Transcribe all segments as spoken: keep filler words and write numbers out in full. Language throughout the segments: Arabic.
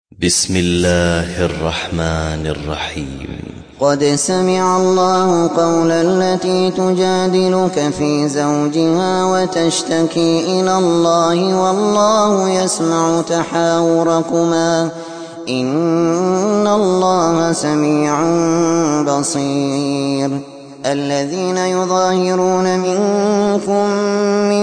بسم الله الرحمن الرحيم. قد سمع الله قول التي تجادلك في زوجها وتشتكي إلى الله والله يسمع تحاوركما إن الله سميع بصير. الذين يظاهرون منكم من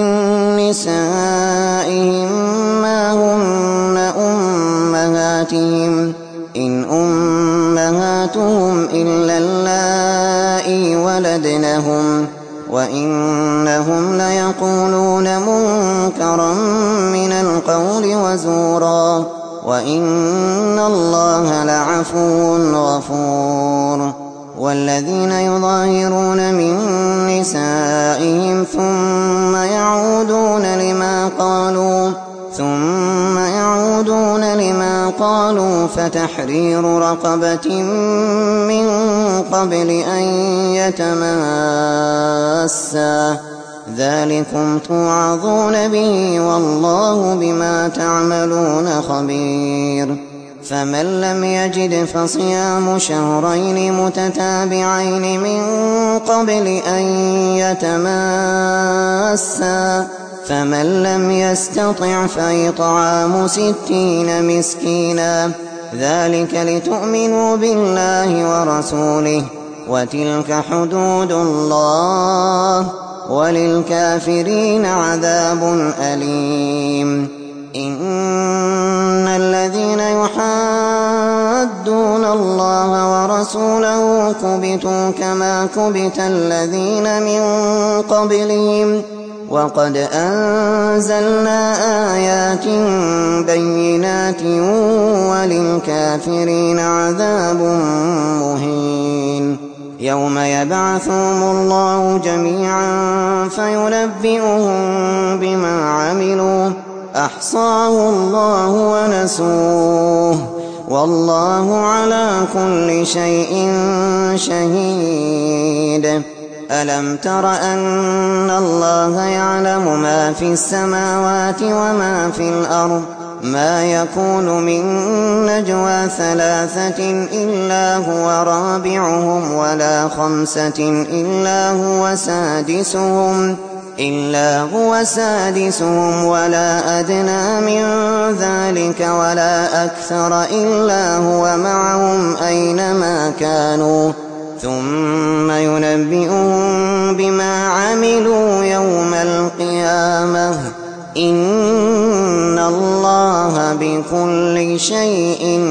نسائهم ما هن أمهاتهم إن أمهاتهم إلا اللائي ولدنهم وإنهم ليقولون منكرا من القول وزورا وإن الله لعفو غفور. والذين يظاهرون من نسائهم ثم يعودون لما قالوا ثم يعودون لما قالوا فتحرير رقبة من قبل أن يتماسا ذلكم توعظون به والله بما تعملون خبير. فمن لم يجد فصيام شهرين متتابعين من قبل أن يتماسا فمن لم يستطع فإطعام ستين مسكينا ذلك لتؤمنوا بالله ورسوله وتلك حدود الله وللكافرين عذاب أليم. إن الذين يحادون الله ورسوله كبتوا كما كبت الذين من قبلهم وقد أنزلنا آيات بينات وللكافرين عذاب مهين. يوم يبعثهم الله جميعا فينبئهم بما عملوا أحصاه الله ونسوه والله على كل شيء شهيد. ألم تر أن الله يعلم ما في السماوات وما في الأرض ما يكون من نجوى ثلاثة إلا هو رابعهم ولا خمسة إلا هو سادسهم إلا هو سادسهم ولا أدنى من ذلك ولا أكثر إلا هو معهم أينما كانوا ثم ينبئهم بما عملوا يوم القيامة إن الله بكل شيء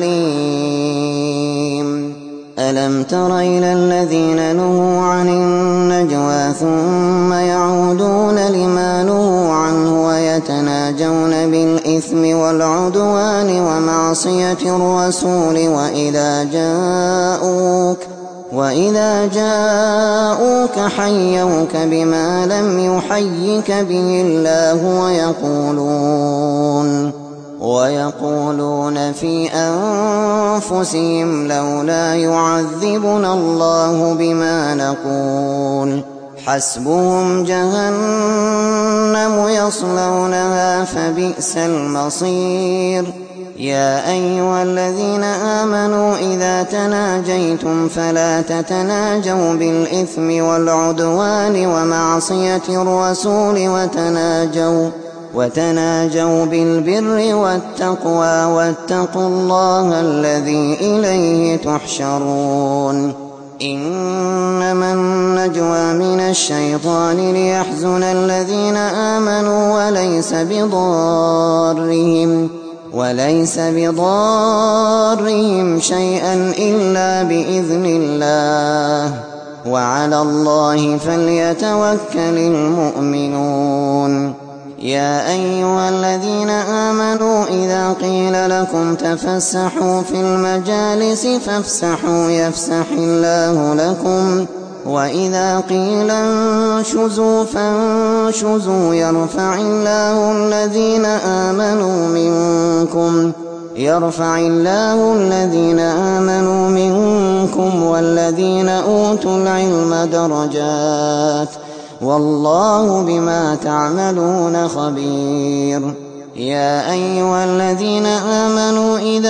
عليم. ألم تر إلى الذين نهوا عن النجوى ثم يعودون لما نهوا عنه ويتناجون بالإثم والعدوان ومعصية الرسول وإذا جاءوك وإذا جاءوك حيوك بما لم يحيك به الله ويقولون ويقولون في أنفسهم لولا يعذبنا الله بما نقول حسبهم جهنم يصلونها فبئس المصير. يا أيها الذين آمنوا إذا تناجيتم فلا تتناجوا بالإثم والعدوان ومعصية الرسول وتناجوا وتناجوا بالبر والتقوى واتقوا الله الذي إليه تحشرون. إنما النجوى من الشيطان ليحزن الذين آمنوا وليس بضارهم وليس بضارهم شيئا إلا بإذن الله وعلى الله فليتوكل المؤمنون. يا أيها الذين آمنوا إذا قيل لكم تفسحوا في المجالس فافسحوا يفسح الله لكم وإذا قيل انشزوا فانشزوا يرفع الله الذين آمنوا منكم يرفع الله الذين آمنوا منكم والذين أوتوا العلم درجات والله بما تعملون خبير. يا أيها الذين آمنوا إذا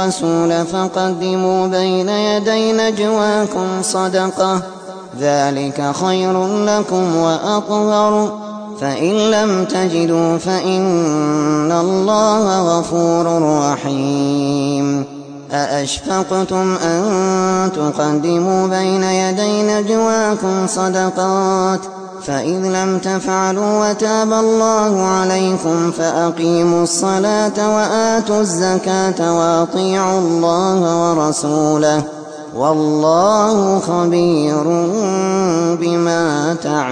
الرسول فقدموا بين يدي نجواكم صدقة ذلك خير لكم وأطهر فإن لم تجدوا فإن الله غفور رحيم أأشفقتم أن تقدموا بين يدي نجواكم صدقات فإذ لم تفعلوا وتاب الله عليكم فأقيموا الصلاة وآتوا الزكاة وأطيعوا الله ورسوله والله خبير بما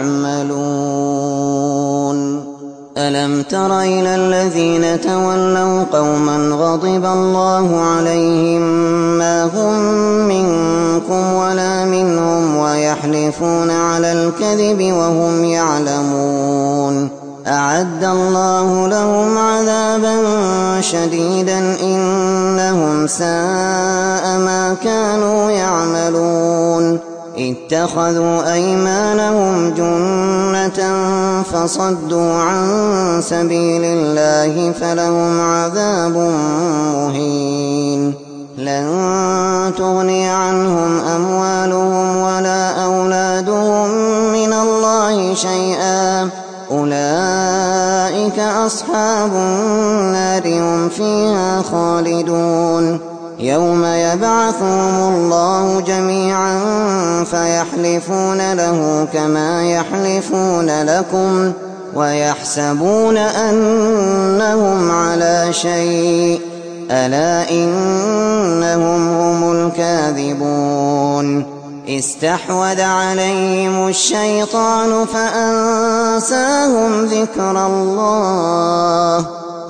تعملون ألم تر إلى الذين تولوا قوما غضب الله عليهم ما هم منكم ولا منهم ويحلفون على الكذب وهم يعلمون أعد الله لهم عذابا شديدا إنهم ساء ما كانوا يعملون اتخذوا أيمانهم جنة فصدوا عن سبيل الله فلهم عذاب مهين لن تغني عنهم أموالهم ولا أولادهم من الله شيئا أولئك أصحاب النار هم فيها خالدون يوم يبعثهم الله جميعا فيحلفون له كما يحلفون لكم ويحسبون أنهم على شيء ألا إنهم هم الكاذبون استحوذ عليهم الشيطان فأنساهم ذكر الله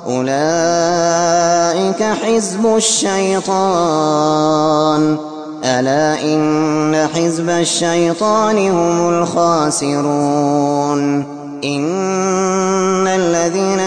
أولئك حزب الشيطان ألا إن حزب الشيطان هم الخاسرون إن الذين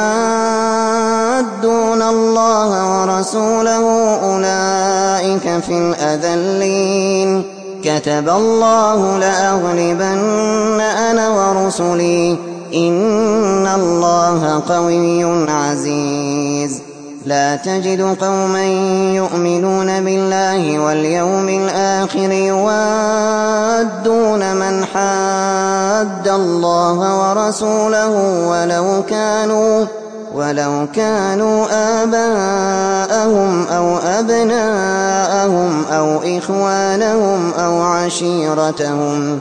يحادون الله ورسوله أولئك في الأذلين كتب الله لأغلبن أنا ورسلي إن الله قوي عزيز لا تجد قوما يؤمنون بالله واليوم الآخر يوادون من حاد الله ورسوله ولو كانوا ولو كانوا آباءهم أو أبناءهم أو إخوانهم أو عشيرتهم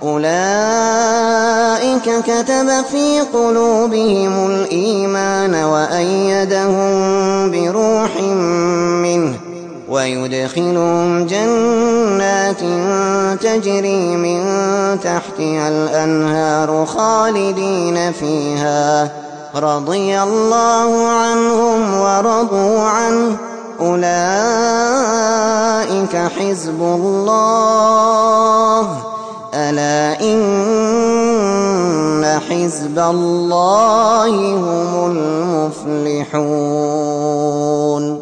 أولئك كتب في قلوبهم الإيمان وأيدهم بروح منه ويدخلهم جنات تجري من تحتها الأنهار خالدين فيها رضي الله عنهم ورضوا عنه أولئك حزب الله ألا إن حزب الله هم المفلحون.